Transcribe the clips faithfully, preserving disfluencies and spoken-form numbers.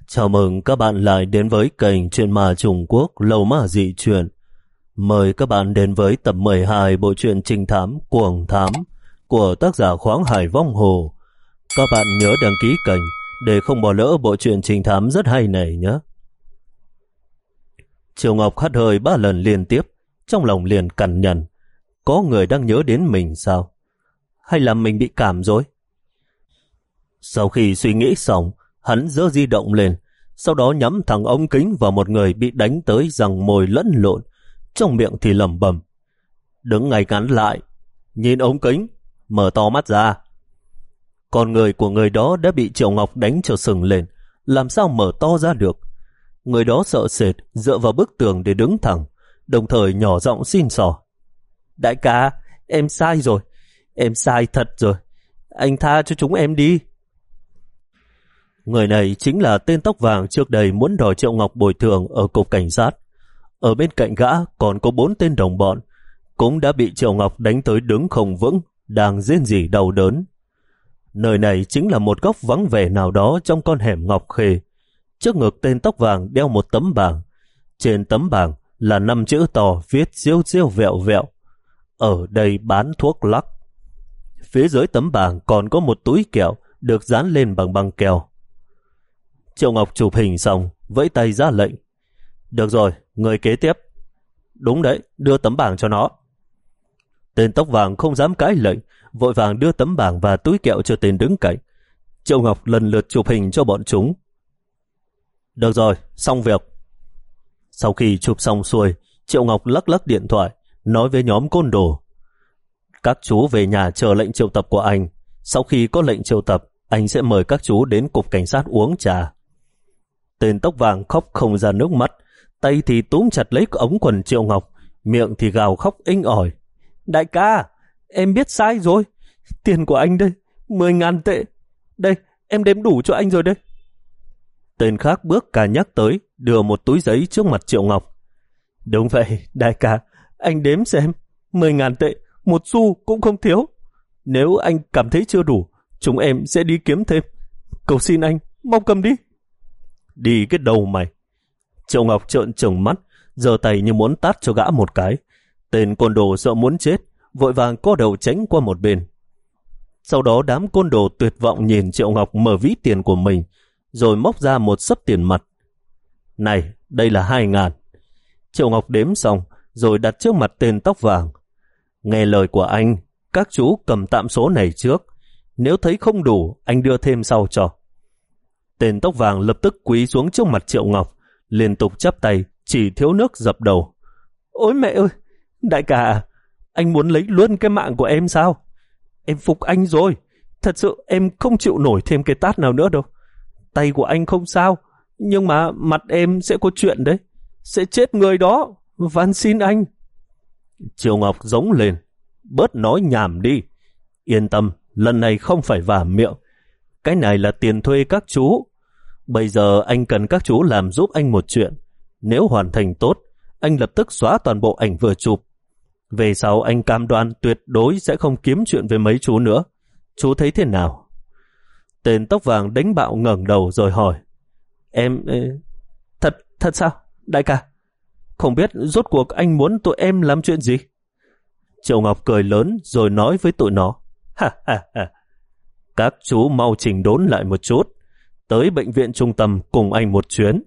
Chào mừng các bạn lại đến với kênh Truyện Ma Trung Quốc Lâu Ma Dị Truyện. Mời các bạn đến với tập mười hai bộ truyện trinh thám Cuồng Thám của tác giả Khoáng Hải Vong Hồ. Các bạn nhớ đăng ký kênh để không bỏ lỡ bộ truyện trinh thám rất hay này nhé. Triệu Ngọc hắt hơi ba lần liên tiếp, trong lòng liền cằn nhằn. Có người đang nhớ đến mình sao? Hay là mình bị cảm rồi? Sau khi suy nghĩ xong, hắn giơ di động lên, sau đó nhắm thẳng ống kính vào một người bị đánh tới răng môi lẫn lộn, trong miệng thì lẩm bẩm: đứng ngay ngắn lại, nhìn ống kính, mở to mắt ra. Con người của người đó đã bị Triệu Ngọc đánh cho sừng lên, làm sao mở to ra được. Người đó sợ sệt dựa vào bức tường để đứng thẳng, đồng thời nhỏ giọng xin xỏ: đại ca, em sai rồi, em sai thật rồi, anh tha cho chúng em đi. Người này chính là tên tóc vàng trước đây muốn đòi Triệu Ngọc bồi thường ở cục cảnh sát. Ở bên cạnh gã còn có bốn tên đồng bọn, cũng đã bị Triệu Ngọc đánh tới đứng không vững, đang rên rỉ đau đớn. Nơi này chính là một góc vắng vẻ nào đó trong con hẻm Ngọc Khê. Trước ngực tên tóc vàng đeo một tấm bảng. Trên tấm bảng là năm chữ to viết siêu siêu vẹo vẹo: ở đây bán thuốc lắc. Phía dưới tấm bảng còn có một túi kẹo được dán lên bằng băng keo. Triệu Ngọc chụp hình xong, vẫy tay ra lệnh: được rồi, người kế tiếp. Đúng đấy, đưa tấm bảng cho nó. Tên tóc vàng không dám cãi lệnh, vội vàng đưa tấm bảng và túi kẹo cho tên đứng cạnh. Triệu Ngọc lần lượt chụp hình cho bọn chúng. Được rồi, xong việc. Sau khi chụp xong xuôi, Triệu Ngọc lắc lắc điện thoại, nói với nhóm côn đồ: các chú về nhà chờ lệnh triệu tập của anh. Sau khi có lệnh triệu tập, anh sẽ mời các chú đến cục cảnh sát uống trà. Tên tóc vàng khóc không ra nước mắt, tay thì túm chặt lấy ống quần Triệu Ngọc, miệng thì gào khóc inh ỏi: đại ca, em biết sai rồi, tiền của anh đây, mười ngàn tệ, đây, em đếm đủ cho anh rồi đây. Tên khác bước cả nhắc tới, đưa một túi giấy trước mặt Triệu Ngọc. Đúng vậy, đại ca, anh đếm xem, mười ngàn tệ, một xu cũng không thiếu. Nếu anh cảm thấy chưa đủ, chúng em sẽ đi kiếm thêm. Cầu xin anh, mau cầm đi. Đi cái đầu mày. Triệu Ngọc trợn trừng mắt, giơ tay như muốn tát cho gã một cái. Tên côn đồ sợ muốn chết, vội vàng co đầu tránh qua một bên. Sau đó đám côn đồ tuyệt vọng nhìn Triệu Ngọc mở ví tiền của mình, rồi móc ra một xấp tiền mặt. Này, đây là hai ngàn. Triệu Ngọc đếm xong, rồi đặt trước mặt tên tóc vàng. Nghe lời của anh, các chú cầm tạm số này trước. Nếu thấy không đủ, anh đưa thêm sau cho. Tên tóc vàng lập tức quỳ xuống trước mặt Triệu Ngọc, liên tục chắp tay, chỉ thiếu nước dập đầu. Ôi mẹ ơi, đại ca, anh muốn lấy luôn cái mạng của em sao? Em phục anh rồi, thật sự em không chịu nổi thêm cái tát nào nữa đâu. Tay của anh không sao, nhưng mà mặt em sẽ có chuyện đấy, sẽ chết người đó, van xin anh. Triệu Ngọc giống lên: bớt nói nhảm đi. Yên tâm, lần này không phải vả miệng. Cái này là tiền thuê các chú. Bây giờ anh cần các chú làm giúp anh một chuyện. Nếu hoàn thành tốt, anh lập tức xóa toàn bộ ảnh vừa chụp. Về sau anh cam đoan tuyệt đối sẽ không kiếm chuyện với mấy chú nữa. Chú thấy thế nào? Tên tóc vàng đánh bạo ngẩng đầu rồi hỏi: Em... Thật, thật sao, đại ca? Không biết rốt cuộc anh muốn tụi em làm chuyện gì? Triệu Ngọc cười lớn rồi nói với tụi nó: Ha ha ha, các chú mau chỉnh đốn lại một chút, tới bệnh viện trung tâm cùng anh một chuyến.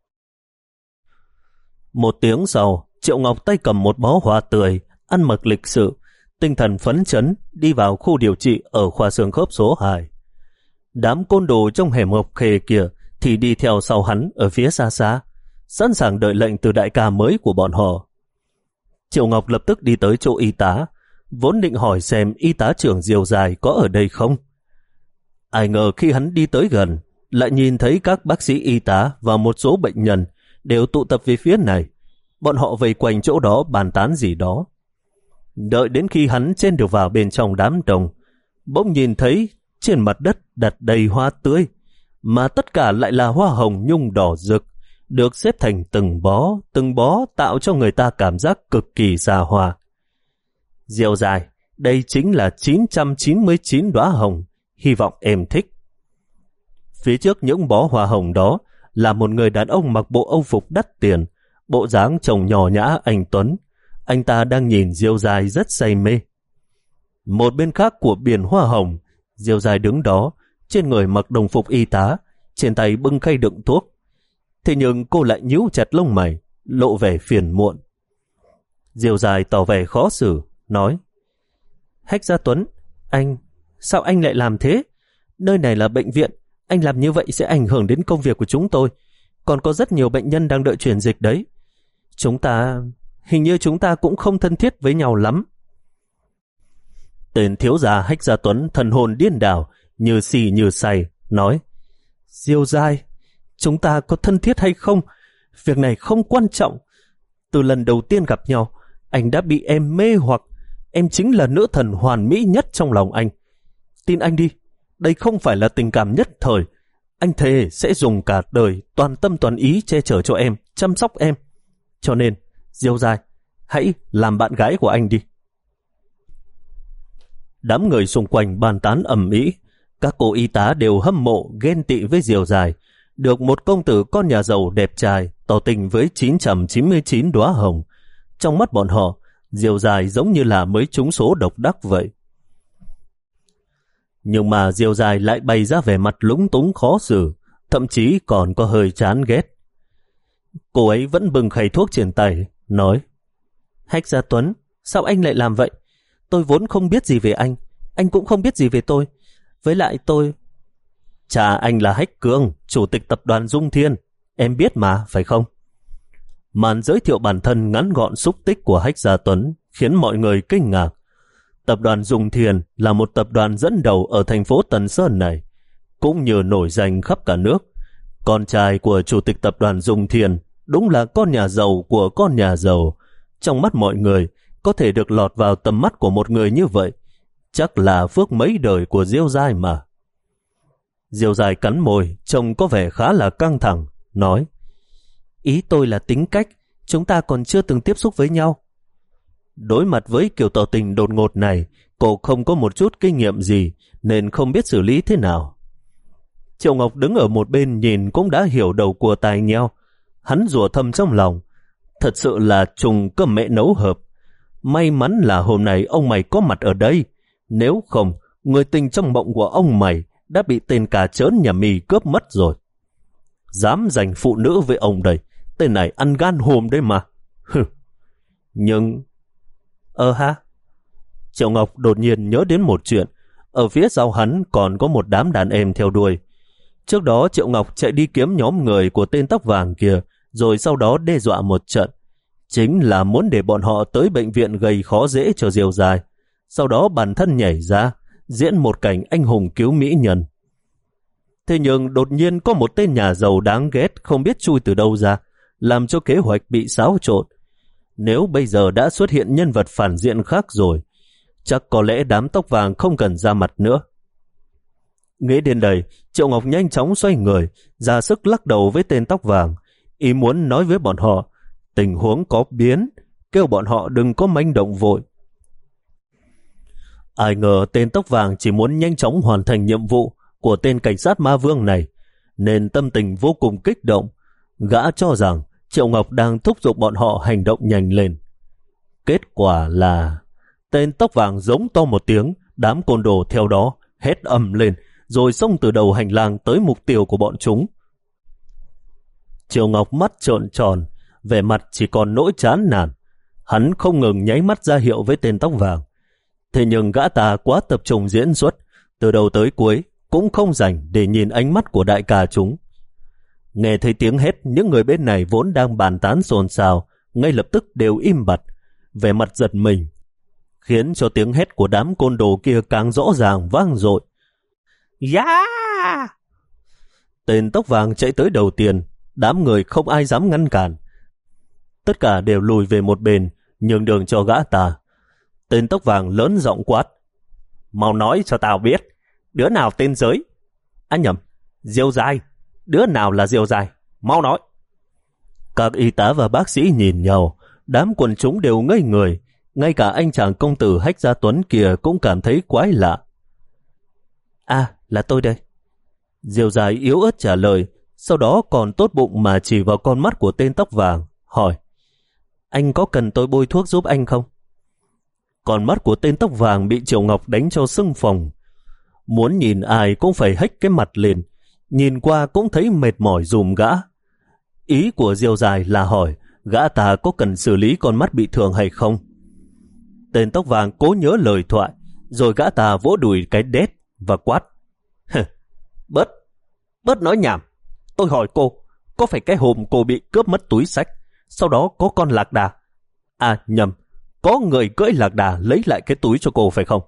Một tiếng sau, Triệu Ngọc tay cầm một bó hoa tươi, ăn mặc lịch sự, tinh thần phấn chấn đi vào khu điều trị ở khoa xương khớp số hai. Đám côn đồ trong hẻm Ngọc Khê kia thì đi theo sau hắn ở phía xa xa, sẵn sàng đợi lệnh từ đại ca mới của bọn họ. Triệu Ngọc lập tức đi tới chỗ y tá, vốn định hỏi xem y tá trưởng Diều Dài có ở đây không. Ai ngờ khi hắn đi tới gần, lại nhìn thấy các bác sĩ y tá và một số bệnh nhân đều tụ tập về phía này. Bọn họ vây quanh chỗ đó bàn tán gì đó. Đợi đến khi hắn chen được vào bên trong đám đông, bỗng nhìn thấy trên mặt đất đặt đầy hoa tươi, mà tất cả lại là hoa hồng nhung đỏ rực, được xếp thành từng bó, từng bó tạo cho người ta cảm giác cực kỳ xa hoa. Diều Dài, đây chính là chín trăm chín mươi chín đóa hồng, hy vọng em thích. Phía trước những bó hoa hồng đó là một người đàn ông mặc bộ âu phục đắt tiền, bộ dáng trông nhỏ nhã anh tuấn. Anh ta đang nhìn Diêu Dài rất say mê. Một bên khác của biển hoa hồng, Diêu Dài đứng đó, trên người mặc đồng phục y tá, trên tay bưng khay đựng thuốc. Thế nhưng cô lại nhíu chặt lông mày, lộ vẻ phiền muộn. Diêu Dài tỏ vẻ khó xử, nói: Hách Gia Tuấn, anh, sao anh lại làm thế? Nơi này là bệnh viện, anh làm như vậy sẽ ảnh hưởng đến công việc của chúng tôi. Còn có rất nhiều bệnh nhân đang đợi chuyển dịch đấy. Chúng ta, hình như chúng ta cũng không thân thiết với nhau lắm. Tên thiếu gia Hách Gia Tuấn thần hồn điên đảo, như xì như say, nói: Diêu Dài, chúng ta có thân thiết hay không? Việc này không quan trọng. Từ lần đầu tiên gặp nhau, anh đã bị em mê hoặc. Em chính là nữ thần hoàn mỹ nhất trong lòng anh. Tin anh đi, đây không phải là tình cảm nhất thời. Anh thề sẽ dùng cả đời toàn tâm toàn ý che chở cho em, chăm sóc em. Cho nên, Diêu Dài, hãy làm bạn gái của anh đi. Đám người xung quanh bàn tán ầm ĩ. Các cô y tá đều hâm mộ, ghen tị với Diêu Dài. Được một công tử con nhà giàu đẹp trai tỏ tình với chín trăm chín mươi chín đóa hồng. Trong mắt bọn họ, Diêu Dài giống như là mới trúng số độc đắc vậy. Nhưng mà Diêu Dài lại bày ra vẻ mặt lúng túng khó xử, thậm chí còn có hơi chán ghét. Cô ấy vẫn bưng khay thuốc trên tay, nói: Hách Gia Tuấn, sao anh lại làm vậy? Tôi vốn không biết gì về anh, anh cũng không biết gì về tôi. Với lại tôi... Cha anh là Hách Cường, chủ tịch tập đoàn Dung Thiên, em biết mà, phải không? Màn giới thiệu bản thân ngắn gọn xúc tích của Hách Gia Tuấn khiến mọi người kinh ngạc. Tập đoàn Dung Thiên là một tập đoàn dẫn đầu ở thành phố Tần Sơn này, cũng như nổi danh khắp cả nước. Con trai của chủ tịch tập đoàn Dung Thiên đúng là con nhà giàu của con nhà giàu. Trong mắt mọi người, có thể được lọt vào tầm mắt của một người như vậy, chắc là phước mấy đời của Diêu Dài mà. Diêu Dài cắn môi, trông có vẻ khá là căng thẳng, nói: Ý tôi là tính cách, chúng ta còn chưa từng tiếp xúc với nhau. Đối mặt với kiểu tỏ tình đột ngột này, cô không có một chút kinh nghiệm gì, nên không biết xử lý thế nào. Triệu Ngọc đứng ở một bên nhìn cũng đã hiểu đầu cua tai nheo. Hắn rủa thầm trong lòng: Thật sự là trùng cơm mẹ nấu hợp. May mắn là hôm nay ông mày có mặt ở đây. Nếu không, người tình trong mộng của ông mày đã bị tên cà chớn nhà mì cướp mất rồi. Dám giành phụ nữ với ông đây, tên này ăn gan hùm đấy mà. Hừ. Nhưng... Ờ ha? Triệu Ngọc đột nhiên nhớ đến một chuyện. Ở phía sau hắn còn có một đám đàn em theo đuôi. Trước đó Triệu Ngọc chạy đi kiếm nhóm người của tên tóc vàng kia, rồi sau đó đe dọa một trận. Chính là muốn để bọn họ tới bệnh viện gây khó dễ cho Diêu Dài. Sau đó bản thân nhảy ra, diễn một cảnh anh hùng cứu mỹ nhân. Thế nhưng đột nhiên có một tên nhà giàu đáng ghét không biết chui từ đâu ra, làm cho kế hoạch bị xáo trộn. Nếu bây giờ đã xuất hiện nhân vật phản diện khác rồi, chắc có lẽ đám tóc vàng không cần ra mặt nữa. Nghĩ đến đây, Triệu Ngọc nhanh chóng xoay người, ra sức lắc đầu với tên tóc vàng, ý muốn nói với bọn họ tình huống có biến, kêu bọn họ đừng có manh động vội. Ai ngờ tên tóc vàng chỉ muốn nhanh chóng hoàn thành nhiệm vụ của tên cảnh sát ma vương này, nên tâm tình vô cùng kích động. Gã cho rằng Triệu Ngọc đang thúc giục bọn họ hành động nhanh lên. Kết quả là tên tóc vàng giống to một tiếng, đám côn đồ theo đó hét ầm lên, rồi xông từ đầu hành lang tới mục tiêu của bọn chúng. Triệu Ngọc mắt trợn tròn, vẻ mặt chỉ còn nỗi chán nản. Hắn không ngừng nháy mắt ra hiệu với tên tóc vàng. Thế nhưng gã ta quá tập trung diễn xuất, từ đầu tới cuối cũng không dành để nhìn ánh mắt của đại ca chúng. Nghe thấy tiếng hét, những người bên này vốn đang bàn tán xôn xao, ngay lập tức đều im bặt, vẻ mặt giật mình, khiến cho tiếng hét của đám côn đồ kia càng rõ ràng vang dội. Yeah! Tên tóc vàng chạy tới đầu tiên, đám người không ai dám ngăn cản. Tất cả đều lùi về một bên, nhường đường cho gã ta. Tên tóc vàng lớn giọng quát: Mau nói cho tao biết, đứa nào tên Giới? À nhầm, Diêu Dài. Đứa nào là Diêu Dài? Mau nói. Các y tá và bác sĩ nhìn nhau, đám quần chúng đều ngây người, ngay cả anh chàng công tử Hách Gia Tuấn kia cũng cảm thấy quái lạ. À, là tôi đây. Diêu Dài yếu ớt trả lời, sau đó còn tốt bụng mà chỉ vào con mắt của tên tóc vàng, hỏi: Anh có cần tôi bôi thuốc giúp anh không? Con mắt của tên tóc vàng bị Triệu Ngọc đánh cho sưng phồng. Muốn nhìn ai cũng phải hếch cái mặt lên, nhìn qua cũng thấy mệt mỏi dùm gã. Ý của Diêu Dài là hỏi gã ta có cần xử lý con mắt bị thương hay không. Tên tóc vàng cố nhớ lời thoại, rồi gã ta vỗ đùi cái đét và quát: Bớt, bớt nói nhảm. Tôi hỏi cô, có phải cái hôm cô bị cướp mất túi xách, sau đó có con lạc đà, à nhầm, có người cưỡi lạc đà lấy lại cái túi cho cô phải không?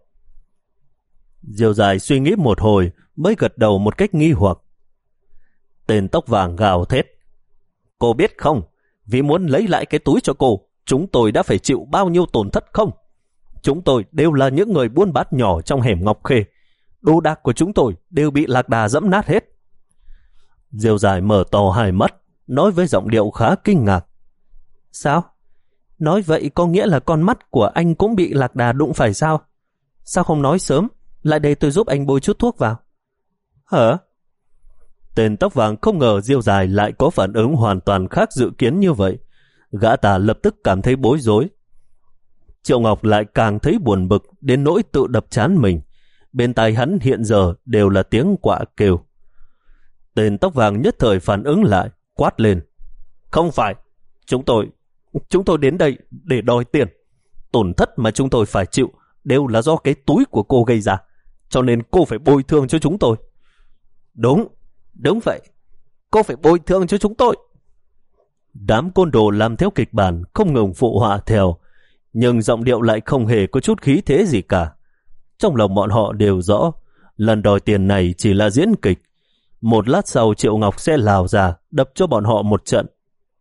Diêu Dài suy nghĩ một hồi mới gật đầu một cách nghi hoặc. Tên tóc vàng gào thét: Cô biết không, vì muốn lấy lại cái túi cho cô, chúng tôi đã phải chịu bao nhiêu tổn thất không? Chúng tôi đều là những người buôn bán nhỏ trong hẻm Ngọc Khê. Đồ đạc của chúng tôi đều bị lạc đà dẫm nát hết. Diêu Dài mở to hai mắt, nói với giọng điệu khá kinh ngạc: Sao? Nói vậy có nghĩa là con mắt của anh cũng bị lạc đà đụng phải sao? Sao không nói sớm, lại để tôi giúp anh bôi chút thuốc vào? Hả? Tên tóc vàng không ngờ Diêu Dài lại có phản ứng hoàn toàn khác dự kiến như vậy. Gã ta lập tức cảm thấy bối rối. Triệu Ngọc lại càng thấy buồn bực đến nỗi tự đập trán mình. Bên tai hắn hiện giờ đều là tiếng quạ kêu. Tên tóc vàng nhất thời phản ứng lại, quát lên: Không phải, chúng tôi, chúng tôi đến đây để đòi tiền. Tổn thất mà chúng tôi phải chịu đều là do cái túi của cô gây ra, cho nên cô phải bồi thường cho chúng tôi. Đúng, đúng vậy, cô phải bồi thường cho chúng tôi. Đám côn đồ làm theo kịch bản không ngừng phụ họa theo, nhưng giọng điệu lại không hề có chút khí thế gì cả. Trong lòng bọn họ đều rõ, lần đòi tiền này chỉ là diễn kịch. Một lát sau Triệu Ngọc sẽ lào ra đập cho bọn họ một trận.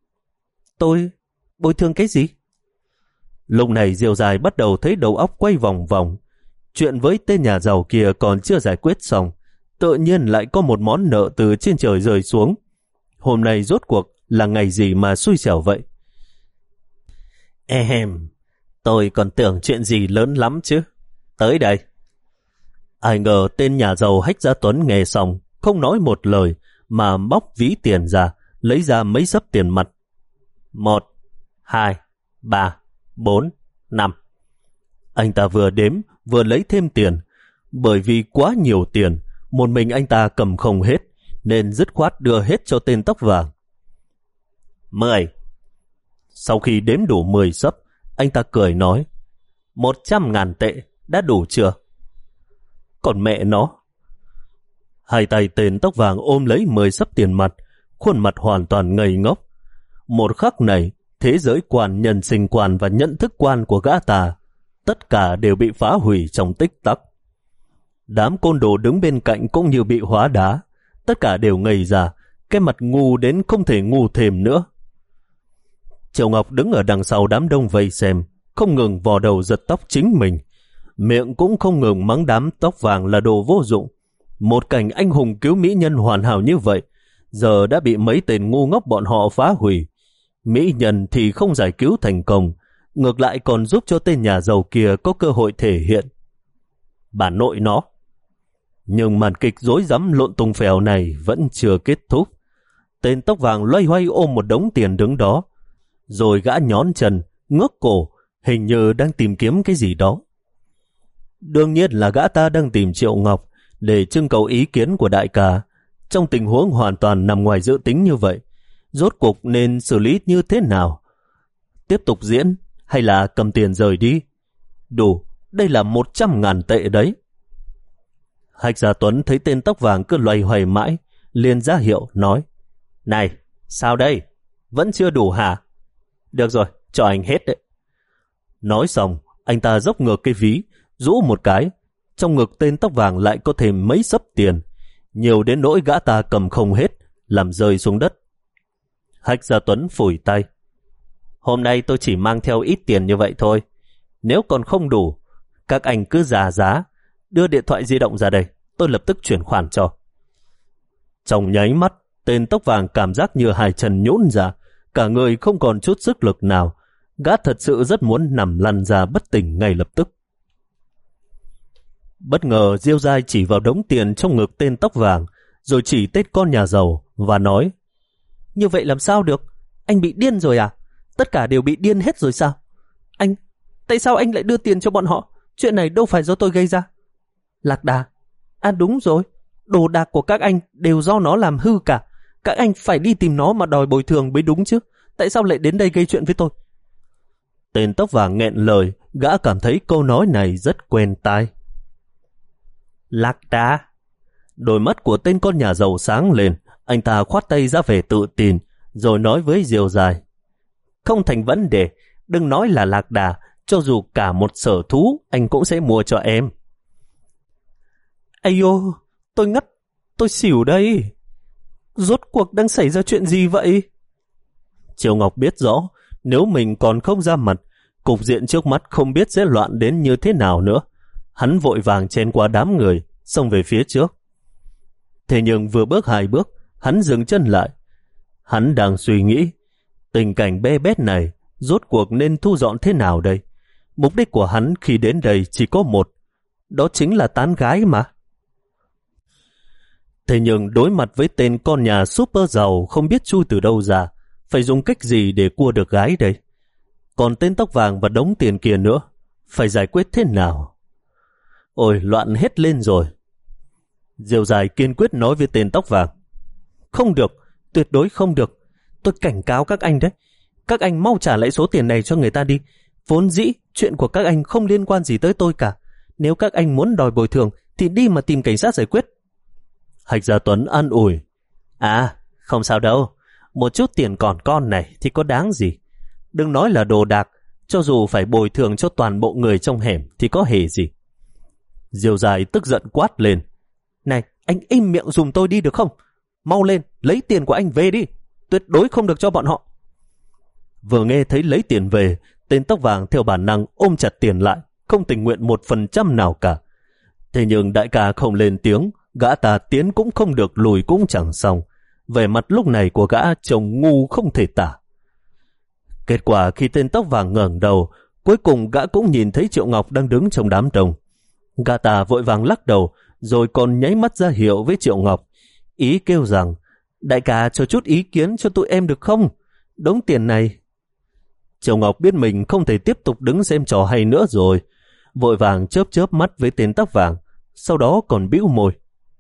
Tôi bồi thường cái gì? Lúc này Diêu Dài bắt đầu thấy đầu óc quay vòng vòng. Chuyện với tên nhà giàu kia còn chưa giải quyết xong, tự nhiên lại có một món nợ từ trên trời rơi xuống. Hôm nay rốt cuộc là ngày gì mà xui xẻo vậy? Ehem, tôi còn tưởng chuyện gì lớn lắm chứ. Tới đây. Ai ngờ tên nhà giàu Hách Gia Tuấn nghe xong, không nói một lời mà móc ví tiền ra, lấy ra mấy xấp tiền mặt. Một, hai, ba, bốn, năm. Anh ta vừa đếm vừa lấy thêm tiền. Bởi vì quá nhiều tiền, một mình anh ta cầm không hết, nên dứt khoát đưa hết cho tên tóc vàng. Mười. Sau khi đếm đủ mười xấp, anh ta cười nói: Một trăm ngàn tệ, đã đủ chưa? Còn mẹ nó. Hai tay tên tóc vàng ôm lấy mười xấp tiền mặt, khuôn mặt hoàn toàn ngây ngốc. Một khắc này, thế giới quan, nhân sinh quan và nhận thức quan của gã ta, tất cả đều bị phá hủy trong tích tắc. Đám côn đồ đứng bên cạnh cũng như bị hóa đá, tất cả đều ngây ra, cái mặt ngu đến không thể ngu thêm nữa. Triệu Ngọc đứng ở đằng sau đám đông vây xem, không ngừng vò đầu giật tóc chính mình, miệng cũng không ngừng mắng đám tóc vàng là đồ vô dụng. Một cảnh anh hùng cứu mỹ nhân hoàn hảo như vậy, giờ đã bị mấy tên ngu ngốc bọn họ phá hủy. Mỹ nhân thì không giải cứu thành công, ngược lại còn giúp cho tên nhà giàu kia có cơ hội thể hiện. Bà nội nó. Nhưng màn kịch rối rắm lộn tung phèo này vẫn chưa kết thúc. Tên tóc vàng loay hoay ôm một đống tiền đứng đó, rồi gã nhón chân, ngước cổ, hình như đang tìm kiếm cái gì đó. Đương nhiên là gã ta đang tìm Triệu Ngọc để trưng cầu ý kiến của đại ca. Trong tình huống hoàn toàn nằm ngoài dự tính như vậy, rốt cuộc nên xử lý như thế nào? Tiếp tục diễn hay là cầm tiền rời đi? Đủ, đây là một trăm ngàn tệ đấy. Hách Gia Tuấn thấy tên tóc vàng cứ loay hoay mãi, liền ra hiệu nói: Này, sao đây? Vẫn chưa đủ hả? Được rồi, cho anh hết đấy. Nói xong, anh ta dốc ngược cái ví, rũ một cái. Trong ngực tên tóc vàng lại có thêm mấy xấp tiền, nhiều đến nỗi gã ta cầm không hết, làm rơi xuống đất. Hách Gia Tuấn phủi tay: Hôm nay tôi chỉ mang theo ít tiền như vậy thôi. Nếu còn không đủ, các anh cứ giả giá, đưa điện thoại di động ra đây, tôi lập tức chuyển khoản cho. Trong nháy mắt, tên tóc vàng cảm giác như hai chân nhũn ra, cả người không còn chút sức lực nào. Gã thật sự rất muốn nằm lăn ra bất tỉnh ngay lập tức. Bất ngờ Diêu Giai chỉ vào đống tiền trong ngực tên tóc vàng, rồi chỉ tên con nhà giàu và nói: Như vậy làm sao được? Anh bị điên rồi à? Tất cả đều bị điên hết rồi sao? Anh, tại sao anh lại đưa tiền cho bọn họ? Chuyện này đâu phải do tôi gây ra. Lạc Đà: À đúng rồi, đồ đạc của các anh đều do nó làm hư cả. Các anh phải đi tìm nó mà đòi bồi thường mới đúng chứ. Tại sao lại đến đây gây chuyện với tôi? Tên tóc vàng nghẹn lời, gã cảm thấy câu nói này rất quen tai. Lạc Đà. Đôi mắt của tên con nhà giàu sáng lên, anh ta khoát tay ra vẻ tự tin, rồi nói với Diều Dài: Không thành vấn đề, đừng nói là Lạc Đà, cho dù cả một sở thú anh cũng sẽ mua cho em. Ây ô, tôi ngất, tôi xỉu đây. Rốt cuộc đang xảy ra chuyện gì vậy? Triệu Ngọc biết rõ, nếu mình còn không ra mặt, cục diện trước mắt không biết sẽ loạn đến như thế nào nữa. Hắn vội vàng chen qua đám người, xông về phía trước. Thế nhưng vừa bước hai bước, hắn dừng chân lại. Hắn đang suy nghĩ, tình cảnh bê bết này rốt cuộc nên thu dọn thế nào đây? Mục đích của hắn khi đến đây chỉ có một, đó chính là tán gái mà. Thế nhưng đối mặt với tên con nhà super giàu không biết chui từ đâu ra, phải dùng cách gì để cua được gái đây? Còn tên tóc vàng và đống tiền kia nữa, phải giải quyết thế nào? Ôi, loạn hết lên rồi. Diều Dài kiên quyết nói với tên tóc vàng: Không được, tuyệt đối không được. Tôi cảnh cáo các anh đấy. Các anh mau trả lại số tiền này cho người ta đi. Vốn dĩ, chuyện của các anh không liên quan gì tới tôi cả. Nếu các anh muốn đòi bồi thường, thì đi mà tìm cảnh sát giải quyết. Hạch Gia Tuấn an ủi: À, không sao đâu. Một chút tiền còn con này thì có đáng gì. Đừng nói là đồ đạc, cho dù phải bồi thường cho toàn bộ người trong hẻm thì có hề gì. Diều Dài tức giận quát lên: Này, anh im miệng dùm tôi đi được không? Mau lên, lấy tiền của anh về đi. Tuyệt đối không được cho bọn họ. Vừa nghe thấy lấy tiền về, tên tóc vàng theo bản năng ôm chặt tiền lại, không tình nguyện một phần trăm nào cả. Thế nhưng đại ca không lên tiếng, gã ta tiến cũng không được, lùi cũng chẳng xong. Vẻ mặt lúc này của gã trông ngu không thể tả. Kết quả khi tên tóc vàng ngẩng đầu, cuối cùng gã cũng nhìn thấy Triệu Ngọc đang đứng trong đám đông. Gã ta vội vàng lắc đầu, rồi còn nháy mắt ra hiệu với Triệu Ngọc, ý kêu rằng: Đại ca cho chút ý kiến cho tụi em được không? Đống tiền này. Triệu Ngọc biết mình không thể tiếp tục đứng xem trò hay nữa rồi, vội vàng chớp chớp mắt với tên tóc vàng, sau đó còn bĩu môi.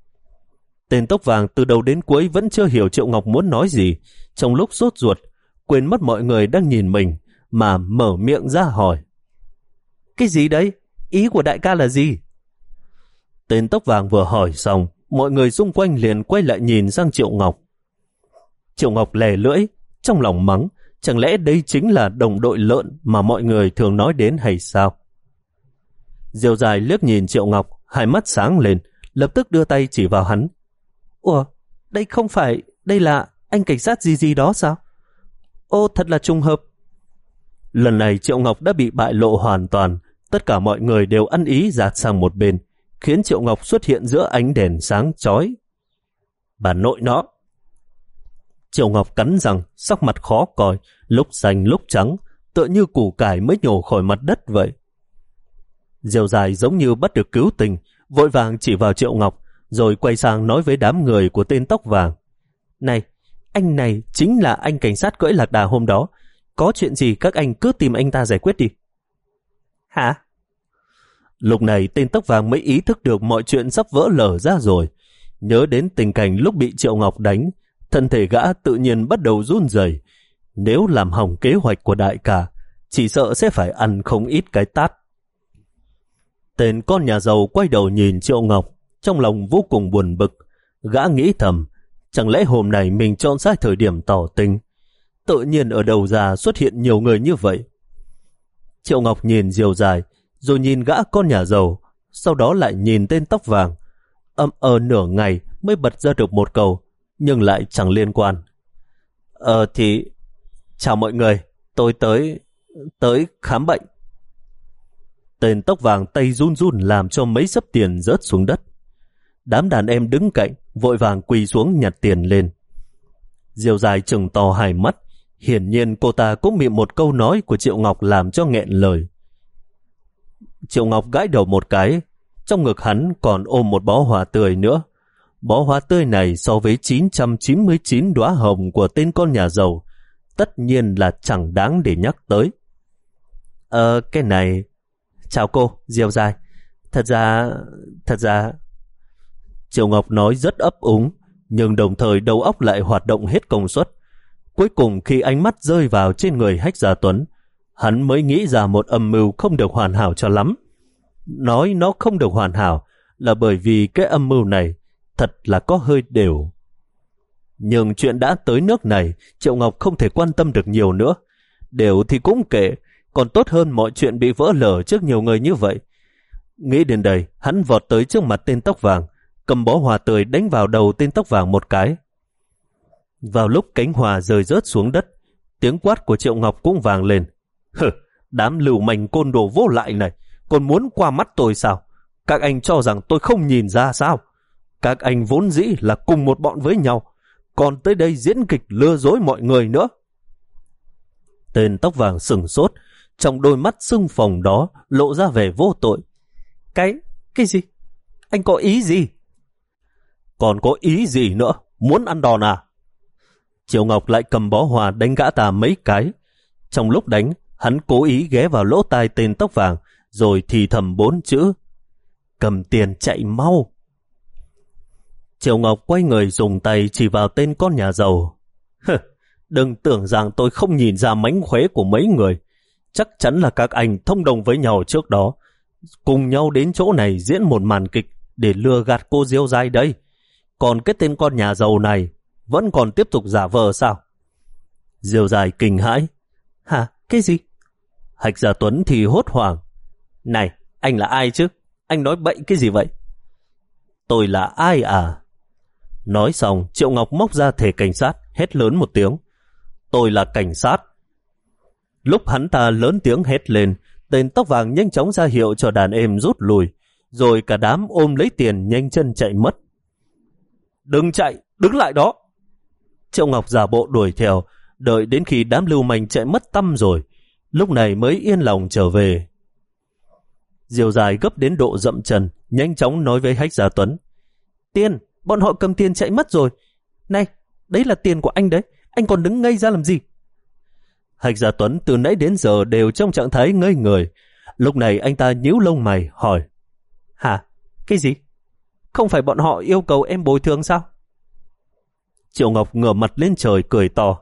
Tên tóc vàng từ đầu đến cuối vẫn chưa hiểu Triệu Ngọc muốn nói gì. Trong lúc sốt ruột, quên mất mọi người đang nhìn mình, mà mở miệng ra hỏi: Cái gì đấy? Ý của đại ca là gì? Tên tóc vàng vừa hỏi xong, mọi người xung quanh liền quay lại nhìn sang Triệu Ngọc. Triệu Ngọc lè lưỡi, trong lòng mắng: Chẳng lẽ đây chính là đồng đội lợn mà mọi người thường nói đến hay sao? Diều Dài liếc nhìn Triệu Ngọc, hai mắt sáng lên, lập tức đưa tay chỉ vào hắn. Ủa, đây không phải, đây là anh cảnh sát gì gì đó sao? Ô, thật là trùng hợp. Lần này Triệu Ngọc đã bị bại lộ hoàn toàn, tất cả mọi người đều ăn ý dạt sang một bên, khiến Triệu Ngọc xuất hiện giữa ánh đèn sáng chói. Bà nội nó! Triệu Ngọc cắn răng, sắc mặt khó coi, lúc xanh lúc trắng, tựa như củ cải mới nhổ khỏi mặt đất vậy. Diều Dài giống như bắt được cứu tình, vội vàng chỉ vào Triệu Ngọc, rồi quay sang nói với đám người của tên tóc vàng: Này, anh này chính là anh cảnh sát cưỡi lạc đà hôm đó. Có chuyện gì các anh cứ tìm anh ta giải quyết đi. Hả? Lúc này tên tóc vàng mới ý thức được mọi chuyện sắp vỡ lở ra rồi. Nhớ đến tình cảnh lúc bị Triệu Ngọc đánh, thân thể gã tự nhiên bắt đầu run rẩy. Nếu làm hỏng kế hoạch của đại ca, chỉ sợ sẽ phải ăn không ít cái tát. Tên con nhà giàu quay đầu nhìn Triệu Ngọc, trong lòng vô cùng buồn bực. Gã nghĩ thầm, chẳng lẽ hôm nay mình chọn sai thời điểm tỏ tình? Tự nhiên ở đầu ra xuất hiện nhiều người như vậy. Triệu Ngọc nhìn Diều Dài, rồi nhìn gã con nhà giàu, sau đó lại nhìn tên tóc vàng. Âm ờ nửa ngày mới bật ra được một câu, nhưng lại chẳng liên quan. Ờ thì, chào mọi người, tôi tới, tới khám bệnh. Tên tóc vàng tay run run làm cho mấy xấp tiền rớt xuống đất. Đám đàn em đứng cạnh, vội vàng quỳ xuống nhặt tiền lên. Diều Dài trừng to hai mắt, hiển nhiên cô ta cũng bị một câu nói của Triệu Ngọc làm cho nghẹn lời. Triệu Ngọc gãi đầu một cái, trong ngực hắn còn ôm một bó hoa tươi nữa. bó hoa tươi này so với chín trăm chín mươi chín đóa hồng của tên con nhà giàu tất nhiên là chẳng đáng để nhắc tới. Ờ, cái này... Chào cô, Diêu Dài. Thật ra... Thật ra... Triệu Ngọc nói rất ấp úng, nhưng đồng thời đầu óc lại hoạt động hết công suất. Cuối cùng khi ánh mắt rơi vào trên người Hách Gia Tuấn, hắn mới nghĩ ra một âm mưu không được hoàn hảo cho lắm. Nói nó không được hoàn hảo là bởi vì cái âm mưu này thật là có hơi đều. Nhưng chuyện đã tới nước này, Triệu Ngọc không thể quan tâm được nhiều nữa. Đều thì cũng kệ, còn tốt hơn mọi chuyện bị vỡ lở trước nhiều người như vậy. Nghĩ đến đây, hắn vọt tới trước mặt tên tóc vàng, cầm bó hoa tươi đánh vào đầu tên tóc vàng một cái. Vào lúc cánh hoa rơi rớt xuống đất, tiếng quát của Triệu Ngọc cũng vang lên. Hừ, đám lưu manh côn đồ vô lại này, còn muốn qua mắt tôi sao? Các anh cho rằng tôi không nhìn ra sao? Các anh vốn dĩ là cùng một bọn với nhau, còn tới đây diễn kịch lừa dối mọi người nữa. Tên tóc vàng sửng sốt, trong đôi mắt sưng phồng đó lộ ra vẻ vô tội. Cái, cái gì? Anh có ý gì? Còn có ý gì nữa? Muốn ăn đòn à? Triệu Ngọc lại cầm bó hoa đánh gã ta mấy cái. Trong lúc đánh, hắn cố ý ghé vào lỗ tai tên tóc vàng, rồi thì thầm bốn chữ: cầm tiền chạy mau. Triệu Ngọc quay người dùng tay chỉ vào tên con nhà giàu. Hừ, đừng tưởng rằng tôi không nhìn ra mánh khóe của mấy người. Chắc chắn là các anh thông đồng với nhau trước đó, cùng nhau đến chỗ này diễn một màn kịch để lừa gạt cô Diêu Giai đây. Còn cái tên con nhà giàu này vẫn còn tiếp tục giả vờ sao? Diêu Giai kinh hãi. Hả? Cái gì? Hách Gia Tuấn thì hốt hoảng. Này, anh là ai chứ? Anh nói bậy cái gì vậy? Tôi là ai à? Nói xong, Triệu Ngọc móc ra thẻ cảnh sát, hét lớn một tiếng. Tôi là cảnh sát. Lúc hắn ta lớn tiếng hét lên, tên tóc vàng nhanh chóng ra hiệu cho đàn em rút lui, rồi cả đám ôm lấy tiền nhanh chân chạy mất. Đừng chạy, đứng lại đó. Triệu Ngọc giả bộ đuổi theo, đợi đến khi đám lưu manh chạy mất tăm rồi, lúc này mới yên lòng trở về. Diều Dài gấp đến độ dậm chân, nhanh chóng nói với Hách Gia Tuấn. Tiền, bọn họ cầm tiền chạy mất rồi. Này, đấy là tiền của anh đấy, anh còn đứng ngây ra làm gì? Hách Gia Tuấn từ nãy đến giờ đều trong trạng thái ngây người. Lúc này anh ta nhíu lông mày hỏi. Hả? Cái gì? Không phải bọn họ yêu cầu em bồi thường sao? Triệu Ngọc ngửa mặt lên trời cười to.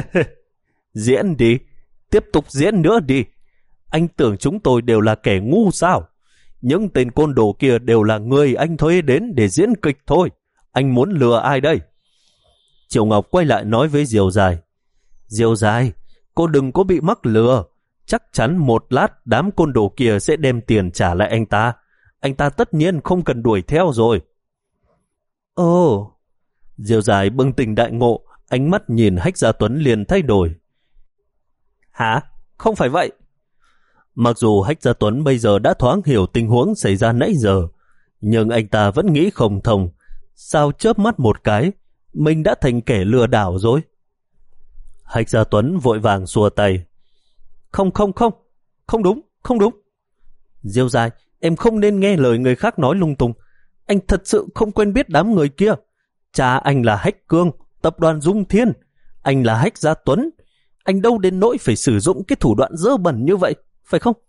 Diễn đi, tiếp tục diễn nữa đi. Anh tưởng chúng tôi đều là kẻ ngu sao? Những tên côn đồ kia đều là người anh thuê đến để diễn kịch thôi. Anh muốn lừa ai đây? Triệu Ngọc quay lại nói với Diều Dài. Diều Dài, cô đừng có bị mắc lừa. Chắc chắn một lát đám côn đồ kia sẽ đem tiền trả lại anh ta. Anh ta tất nhiên không cần đuổi theo rồi. Ồ, Diều Dài bừng tỉnh đại ngộ, ánh mắt nhìn Hách Gia Tuấn liền thay đổi. Hả? Không phải vậy. Mặc dù Hách Gia Tuấn bây giờ đã thoáng hiểu tình huống xảy ra nãy giờ, nhưng anh ta vẫn nghĩ không thông. Sao chớp mắt một cái, mình đã thành kẻ lừa đảo rồi? Hách Gia Tuấn vội vàng xua tay. Không không không, không đúng, không đúng. Diêu Dài, em không nên nghe lời người khác nói lung tung. Anh thật sự không quen biết đám người kia. Cha anh là Hách Cương, tập đoàn Dung Thiên. Anh là Hách Gia Tuấn. Anh đâu đến nỗi phải sử dụng cái thủ đoạn dơ bẩn như vậy, phải không?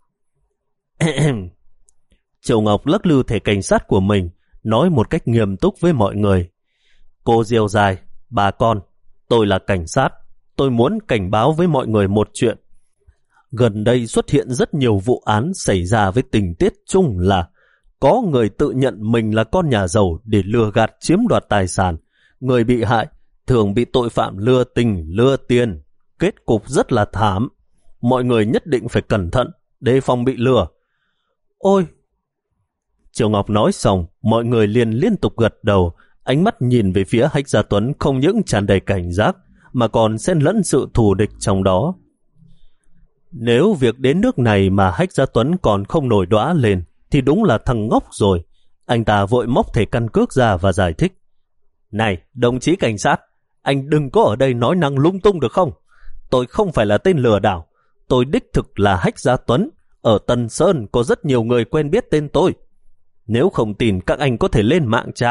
Triệu Ngọc lắc lư thẻ cảnh sát của mình, nói một cách nghiêm túc với mọi người. Cô Diêu Dài, bà con, tôi là cảnh sát. Tôi muốn cảnh báo với mọi người một chuyện. Gần đây xuất hiện rất nhiều vụ án xảy ra với tình tiết chung là có người tự nhận mình là con nhà giàu để lừa gạt chiếm đoạt tài sản. Người bị hại thường bị tội phạm lừa tình, lừa tiền. Kết cục rất là thảm. Mọi người nhất định phải cẩn thận, đề phòng bị lừa. Ôi! Triệu Ngọc nói xong, mọi người liền liên tục gật đầu, ánh mắt nhìn về phía Hách Gia Tuấn không những tràn đầy cảnh giác, mà còn xen lẫn sự thù địch trong đó. Nếu việc đến nước này mà Hách Gia Tuấn còn không nổi đoá lên, thì đúng là thằng ngốc rồi. Anh ta vội móc thẻ căn cước ra và giải thích. Này, đồng chí cảnh sát, anh đừng có ở đây nói năng lung tung được không? Tôi không phải là tên lừa đảo. Tôi đích thực là Hách Gia Tuấn. Ở Tân Sơn có rất nhiều người quen biết tên tôi. Nếu không tin, các anh có thể lên mạng tra.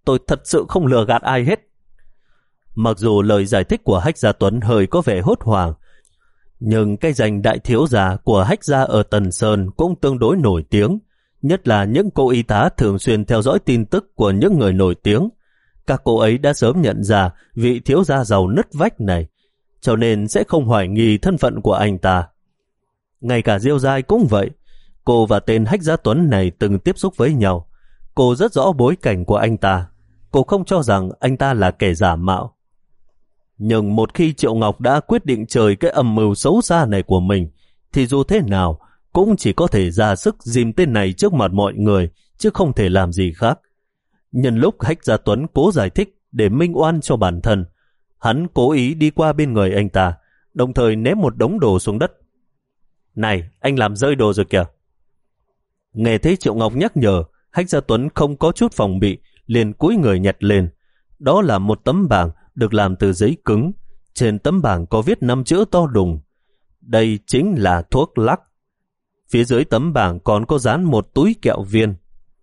tôi thật sự không lừa gạt ai hết. Mặc dù lời giải thích của Hách Gia Tuấn hơi có vẻ hốt hoảng, nhưng cái danh đại thiếu gia của Hách Gia ở Tần Sơn cũng tương đối nổi tiếng, nhất là những cô y tá thường xuyên theo dõi tin tức của những người nổi tiếng. Các cô ấy đã sớm nhận ra vị thiếu gia giàu nứt vách này, cho nên sẽ không hoài nghi thân phận của anh ta. Ngay cả Diêu Giai cũng vậy, cô và tên Hách Gia Tuấn này từng tiếp xúc với nhau. Cô rất rõ bối cảnh của anh ta, cô không cho rằng anh ta là kẻ giả mạo. Nhưng một khi Triệu Ngọc đã quyết định chơi cái âm mưu xấu xa này của mình, thì dù thế nào cũng chỉ có thể ra sức dìm tên này trước mặt mọi người, chứ không thể làm gì khác. Nhân lúc Hách Gia Tuấn cố giải thích để minh oan cho bản thân, hắn cố ý đi qua bên người anh ta, đồng thời ném một đống đồ xuống đất. Này, anh làm rơi đồ rồi kìa. Nghe thấy Triệu Ngọc nhắc nhở, Hách Gia Tuấn không có chút phòng bị, liền cúi người nhặt lên. Đó là một tấm bảng được làm từ giấy cứng. Trên tấm bảng có viết năm chữ to đùng. Đây chính là thuốc lắc. Phía dưới tấm bảng còn có dán một túi kẹo viên.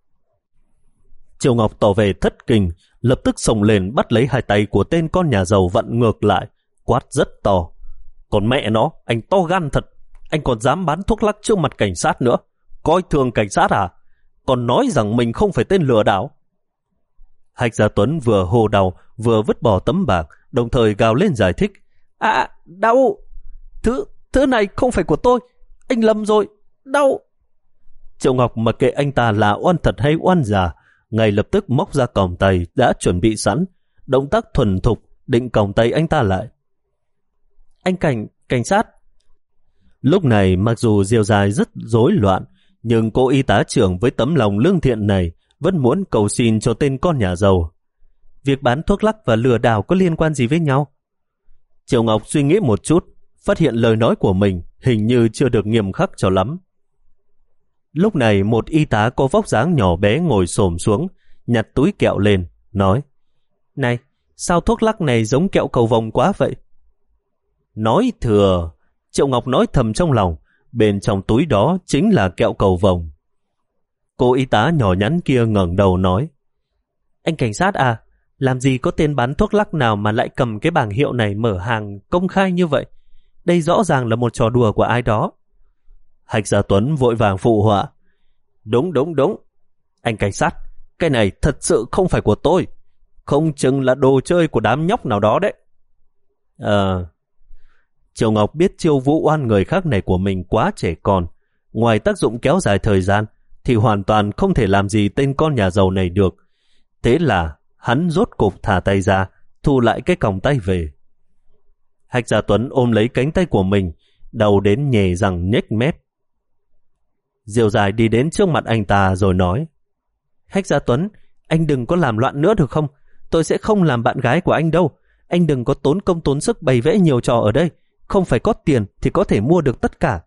Triệu Ngọc tỏ vẻ thất kinh, lập tức xông lên bắt lấy hai tay của tên con nhà giàu vặn ngược lại, quát rất to. Còn mẹ nó, anh to gan thật, anh còn dám bán thuốc lắc trước mặt cảnh sát nữa. Coi thường cảnh sát à? Còn nói rằng mình không phải tên lừa đảo. Hách Gia Tuấn vừa hô đau vừa vứt bỏ tấm bảng, đồng thời gào lên giải thích. À, đau! Thứ, thứ này không phải của tôi. Anh lầm rồi, đau! Triệu Ngọc mặc kệ anh ta là oan thật hay oan giả, ngay lập tức móc ra còng tay đã chuẩn bị sẵn, động tác thuần thục định còng tay anh ta lại. Anh cảnh, cảnh sát! Lúc này mặc dù Diêu Giai rất rối loạn, nhưng cô y tá trưởng với tấm lòng lương thiện này vẫn muốn cầu xin cho tên con nhà giàu. Việc bán thuốc lắc và lừa đảo có liên quan gì với nhau? Triệu Ngọc suy nghĩ một chút, phát hiện lời nói của mình hình như chưa được nghiêm khắc cho lắm. Lúc này một y tá có vóc dáng nhỏ bé ngồi xổm xuống, nhặt túi kẹo lên, nói: Này, sao thuốc lắc này giống kẹo cầu vồng quá vậy? Nói thừa, Triệu Ngọc nói thầm trong lòng, bên trong túi đó chính là kẹo cầu vồng. Cô y tá nhỏ nhắn kia ngẩng đầu nói: Anh cảnh sát à, làm gì có tên bán thuốc lắc nào mà lại cầm cái bảng hiệu này mở hàng công khai như vậy? Đây rõ ràng là một trò đùa của ai đó. Hách Gia Tuấn vội vàng phụ họa: Đúng đúng đúng, anh cảnh sát, cái này thật sự không phải của tôi, không chừng là đồ chơi của đám nhóc nào đó đấy. Ờ... Triệu Ngọc biết chiêu vũ oan người khác này của mình quá trẻ con, ngoài tác dụng kéo dài thời gian thì hoàn toàn không thể làm gì tên con nhà giàu này được. Thế là hắn rốt cục thả tay ra, thu lại cái còng tay về. Hách Gia Tuấn ôm lấy cánh tay của mình, đầu đến nhè răng nhếch mép. Diêu Giai đi đến trước mặt anh ta rồi nói: Hách Gia Tuấn, anh đừng có làm loạn nữa được không? Tôi sẽ không làm bạn gái của anh đâu. Anh đừng có tốn công tốn sức bày vẽ nhiều trò ở đây. Không phải có tiền thì có thể mua được tất cả.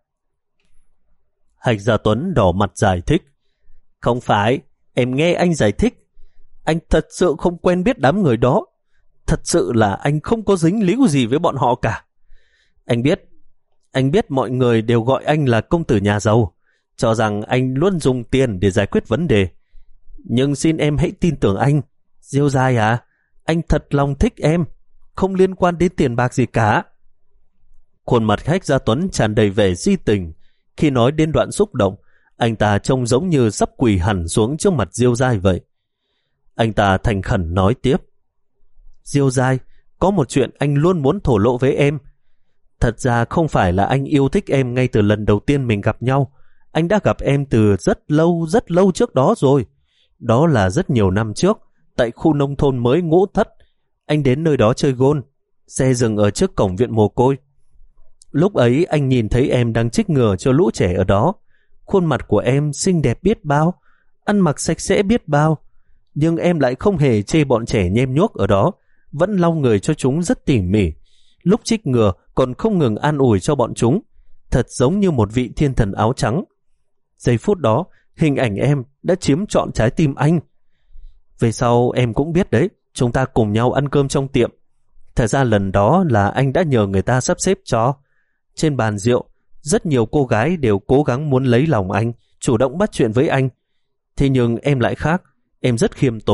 Hách Gia Tuấn đỏ mặt giải thích: Không phải, em nghe anh giải thích. Anh thật sự không quen biết đám người đó. Thật sự là anh không có dính líu gì với bọn họ cả. Anh biết, anh biết mọi người đều gọi anh là công tử nhà giàu, cho rằng anh luôn dùng tiền để giải quyết vấn đề. Nhưng xin em hãy tin tưởng anh. Diêu Giai à, anh thật lòng thích em, không liên quan đến tiền bạc gì cả. Khuôn mặt Hách Gia Tuấn tràn đầy vẻ si tình. Khi nói đến đoạn xúc động, anh ta trông giống như sắp quỳ hẳn xuống trước mặt Diêu Giai vậy. Anh ta thành khẩn nói tiếp: Diêu Giai, có một chuyện anh luôn muốn thổ lộ với em. Thật ra không phải là anh yêu thích em ngay từ lần đầu tiên mình gặp nhau. Anh đã gặp em từ rất lâu, rất lâu trước đó rồi. Đó là rất nhiều năm trước, tại khu nông thôn mới Ngũ Thất. Anh đến nơi đó chơi gôn, xe dừng ở trước cổng viện mồ côi. Lúc ấy anh nhìn thấy em đang trích ngừa cho lũ trẻ ở đó. Khuôn mặt của em xinh đẹp biết bao, ăn mặc sạch sẽ biết bao, nhưng em lại không hề chê bọn trẻ nhem nhuốc ở đó, vẫn lau người cho chúng rất tỉ mỉ. Lúc trích ngừa còn không ngừng an ủi cho bọn chúng, thật giống như một vị thiên thần áo trắng. Giây phút đó, hình ảnh em đã chiếm trọn trái tim anh. Về sau em cũng biết đấy, chúng ta cùng nhau ăn cơm trong tiệm. Thật ra lần đó là anh đã nhờ người ta sắp xếp cho. Trên bàn rượu, rất nhiều cô gái đều cố gắng muốn lấy lòng anh, chủ động bắt chuyện với anh. Thế nhưng em lại khác, em rất khiêm tốn,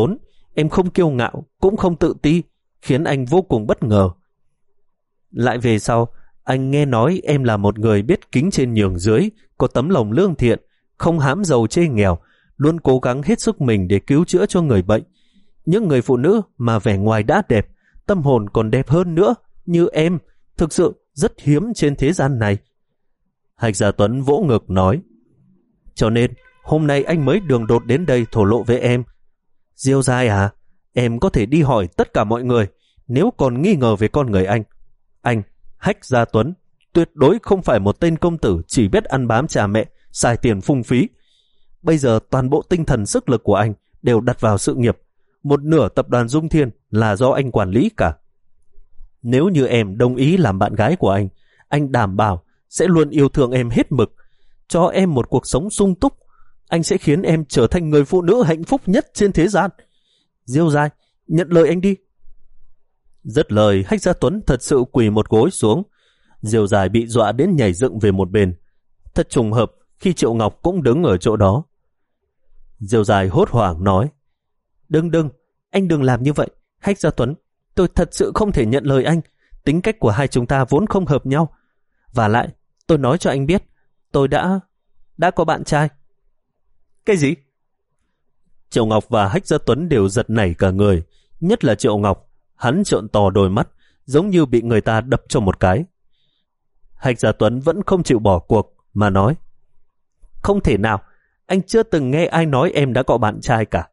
Em không kiêu ngạo, cũng không tự ti, khiến anh vô cùng bất ngờ. Lại về sau, anh nghe nói em là một người biết kính trên nhường dưới, có tấm lòng lương thiện, không hám giàu chê nghèo, luôn cố gắng hết sức mình để cứu chữa cho người bệnh. Những người phụ nữ mà vẻ ngoài đã đẹp, tâm hồn còn đẹp hơn nữa, như em, thực sự rất hiếm trên thế gian này. Hạch Gia Tuấn vỗ ngực nói, cho nên hôm nay anh mới đường đột đến đây thổ lộ với em. Diêu Giai à, em có thể đi hỏi tất cả mọi người nếu còn nghi ngờ về con người anh. Anh, Hách Gia Tuấn, tuyệt đối không phải một tên công tử chỉ biết ăn bám cha mẹ, xài tiền phung phí. Bây giờ toàn bộ tinh thần sức lực của anh đều đặt vào sự nghiệp. Một nửa tập đoàn Dung Thiên là do anh quản lý cả. Nếu như em đồng ý làm bạn gái của anh, anh đảm bảo sẽ luôn yêu thương em hết mực, cho em một cuộc sống sung túc. Anh sẽ khiến em trở thành người phụ nữ hạnh phúc nhất trên thế gian. Diêu Giai, nhận lời anh đi. Dứt lời, Hách Gia Tuấn thật sự quỳ một gối xuống. Diêu Giai bị dọa đến nhảy dựng về một bên. Thật trùng hợp khi Triệu Ngọc cũng đứng ở chỗ đó. Diêu Giai hốt hoảng nói, Đừng đừng, anh đừng làm như vậy. Hách Gia Tuấn, tôi thật sự không thể nhận lời anh. Tính cách của hai chúng ta vốn không hợp nhau. Và lại, tôi nói cho anh biết, tôi đã... đã có bạn trai. Cái gì? Triệu Ngọc và Hách Gia Tuấn đều giật nảy cả người. Nhất là Triệu Ngọc, hắn trợn to đôi mắt, giống như bị người ta đập cho một cái. Hách Gia Tuấn vẫn không chịu bỏ cuộc, mà nói, không thể nào, anh chưa từng nghe ai nói em đã có bạn trai cả.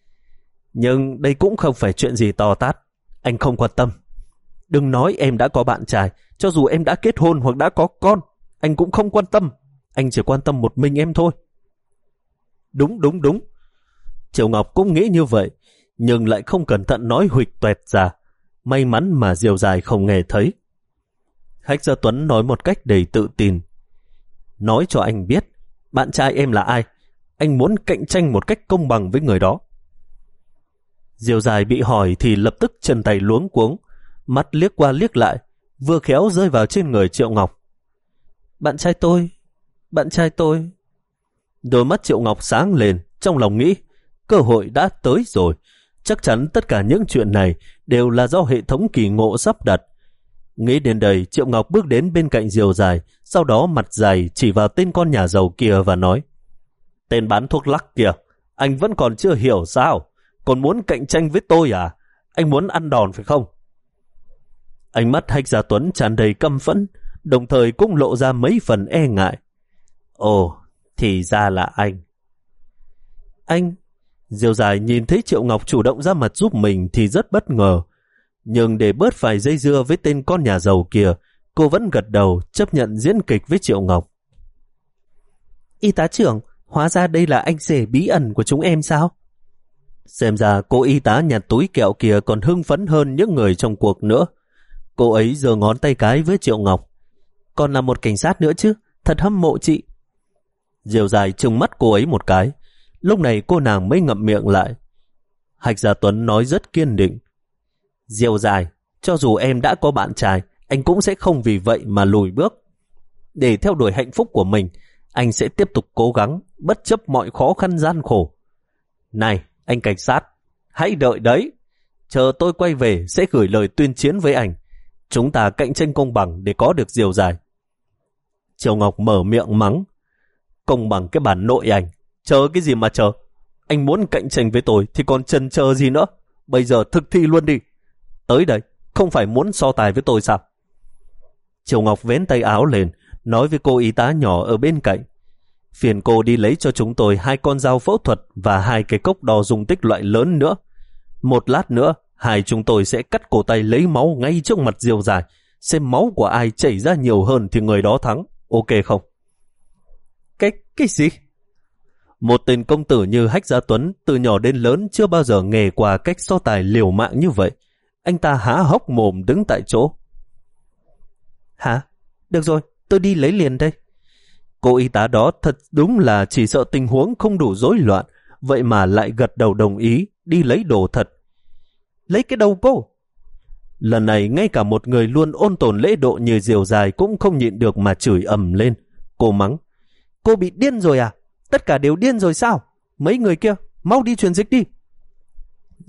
Nhưng đây cũng không phải chuyện gì to tát, anh không quan tâm. Đừng nói em đã có bạn trai, cho dù em đã kết hôn hoặc đã có con, anh cũng không quan tâm. Anh chỉ quan tâm một mình em thôi. Đúng đúng đúng. Triệu Ngọc cũng nghĩ như vậy, nhưng lại không cẩn thận nói huỵch toẹt ra. May mắn mà Diêu Giai không nghe thấy. Hách Gia Tuấn nói một cách đầy tự tin, nói cho anh biết bạn trai em là ai. Anh muốn cạnh tranh một cách công bằng với người đó. Diêu Giai bị hỏi thì lập tức chân tay luống cuống, mắt liếc qua liếc lại, vừa khéo rơi vào trên người Triệu Ngọc. Bạn trai tôi, bạn trai tôi. Đôi mắt Triệu Ngọc sáng lên, trong lòng nghĩ, cơ hội đã tới rồi. Chắc chắn tất cả những chuyện này đều là do hệ thống kỳ ngộ sắp đặt. Nghĩ đến đây, Triệu Ngọc bước đến bên cạnh Diêu Giai, sau đó mặt dày chỉ vào tên con nhà giàu kia và nói, tên bán thuốc lắc kìa, anh vẫn còn chưa hiểu sao? Còn muốn cạnh tranh với tôi à? Anh muốn ăn đòn phải không? Ánh mắt Hách Gia Tuấn tràn đầy căm phẫn, đồng thời cũng lộ ra mấy phần e ngại. Ồ, thì ra là anh. Anh? Diêu Giai nhìn thấy Triệu Ngọc chủ động ra mặt giúp mình thì rất bất ngờ. Nhưng để bớt phải dây dưa với tên con nhà giàu kia, cô vẫn gật đầu chấp nhận diễn kịch với Triệu Ngọc. Y tá trưởng, hóa ra đây là anh rể bí ẩn của chúng em sao? Xem ra cô y tá nhặt túi kẹo kia còn hưng phấn hơn những người trong cuộc nữa. Cô ấy giơ ngón tay cái với Triệu Ngọc. Còn là một cảnh sát nữa chứ, thật hâm mộ chị. Diêu Giai trừng mắt cô ấy một cái. Lúc này cô nàng mới ngậm miệng lại. Hách Gia Tuấn nói rất kiên định. Diêu Giai, cho dù em đã có bạn trai, anh cũng sẽ không vì vậy mà lùi bước. Để theo đuổi hạnh phúc của mình, anh sẽ tiếp tục cố gắng, bất chấp mọi khó khăn gian khổ. Này, anh cảnh sát, hãy đợi đấy. Chờ tôi quay về sẽ gửi lời tuyên chiến với anh. Chúng ta cạnh tranh công bằng để có được Diêu Giai. Triệu Ngọc mở miệng mắng. Công bằng cái bản nội anh. Chờ cái gì mà chờ? Anh muốn cạnh tranh với tôi thì còn chần chờ gì nữa? Bây giờ thực thi luôn đi. Tới đây, không phải muốn so tài với tôi sao? Triệu Ngọc vén tay áo lên, nói với cô y tá nhỏ ở bên cạnh. Phiền cô đi lấy cho chúng tôi hai con dao phẫu thuật và hai cái cốc đo dung tích loại lớn nữa. Một lát nữa, hai chúng tôi sẽ cắt cổ tay lấy máu ngay trước mặt Diêu Giai. Xem máu của ai chảy ra nhiều hơn thì người đó thắng. Ok không? Cái, cái gì? Một tên công tử như Hách Gia Tuấn từ nhỏ đến lớn chưa bao giờ nghe qua cách so tài liều mạng như vậy. Anh ta há hốc mồm đứng tại chỗ. Hả? Được rồi, tôi đi lấy liền đây. Cô y tá đó thật đúng là chỉ sợ tình huống không đủ rối loạn, vậy mà lại gật đầu đồng ý đi lấy đồ thật. Lấy cái đầu cô? Lần này ngay cả một người luôn ôn tồn lễ độ như Diêu Giai cũng không nhịn được mà chửi ầm lên. Cô mắng. Cô bị điên rồi à? Tất cả đều điên rồi sao? Mấy người kia, mau đi truyền dịch đi.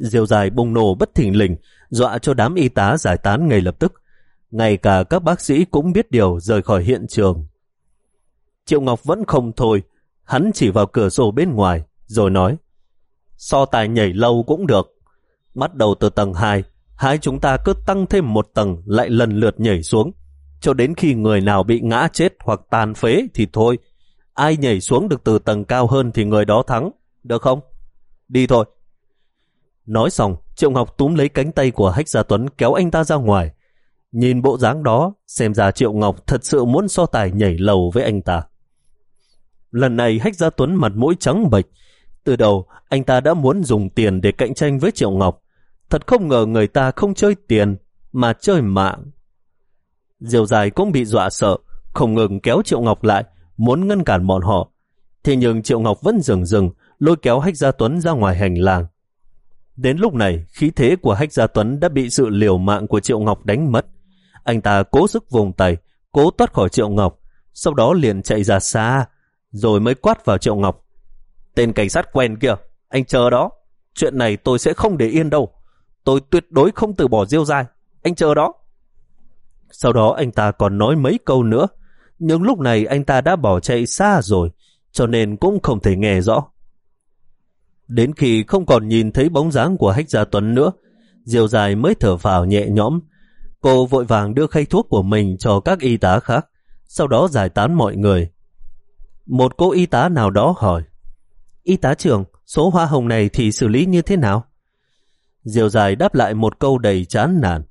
Diều dài bùng nổ bất thình lình, dọa cho đám y tá giải tán ngay lập tức. Ngay cả các bác sĩ cũng biết điều, rời khỏi hiện trường. Triệu Ngọc vẫn không thôi, hắn chỉ vào cửa sổ bên ngoài, rồi nói: so tài nhảy lầu cũng được. Bắt đầu từ tầng hai, hai chúng ta cứ tăng thêm một tầng, lại lần lượt nhảy xuống, cho đến khi người nào bị ngã chết hoặc tàn phế thì thôi. Ai nhảy xuống được từ tầng cao hơn thì người đó thắng, được không? Đi thôi. Nói xong, Triệu Ngọc túm lấy cánh tay của Hách Gia Tuấn kéo anh ta ra ngoài. Nhìn bộ dáng đó, xem ra Triệu Ngọc thật sự muốn so tài nhảy lầu với anh ta. Lần này Hách Gia Tuấn mặt mũi trắng bệch. Từ đầu, anh ta đã muốn dùng tiền để cạnh tranh với Triệu Ngọc. Thật không ngờ người ta không chơi tiền, mà chơi mạng. Diều dài cũng bị dọa sợ, không ngừng kéo Triệu Ngọc lại, muốn ngăn cản bọn họ. Thế nhưng Triệu Ngọc vẫn dừng dừng, lôi kéo Hách Gia Tuấn ra ngoài hành lang. Đến lúc này, khí thế của Hách Gia Tuấn đã bị sự liều mạng của Triệu Ngọc đánh mất. Anh ta cố sức vùng tay, cố thoát khỏi Triệu Ngọc, sau đó liền chạy ra xa, rồi mới quát vào Triệu Ngọc: tên cảnh sát quen kia, anh chờ đó. Chuyện này tôi sẽ không để yên đâu. Tôi tuyệt đối không từ bỏ Diêu Dài. Anh chờ đó. Sau đó anh ta còn nói mấy câu nữa, nhưng lúc này anh ta đã bỏ chạy xa rồi, cho nên cũng không thể nghe rõ. Đến khi không còn nhìn thấy bóng dáng của Hách Gia Tuấn nữa, Diêu Dài mới thở phào nhẹ nhõm. Cô vội vàng đưa khay thuốc của mình cho các y tá khác, sau đó giải tán mọi người. Một cô y tá nào đó hỏi: y tá trưởng, số hoa hồng này thì xử lý như thế nào? Diều Dài đáp lại một câu đầy chán nản: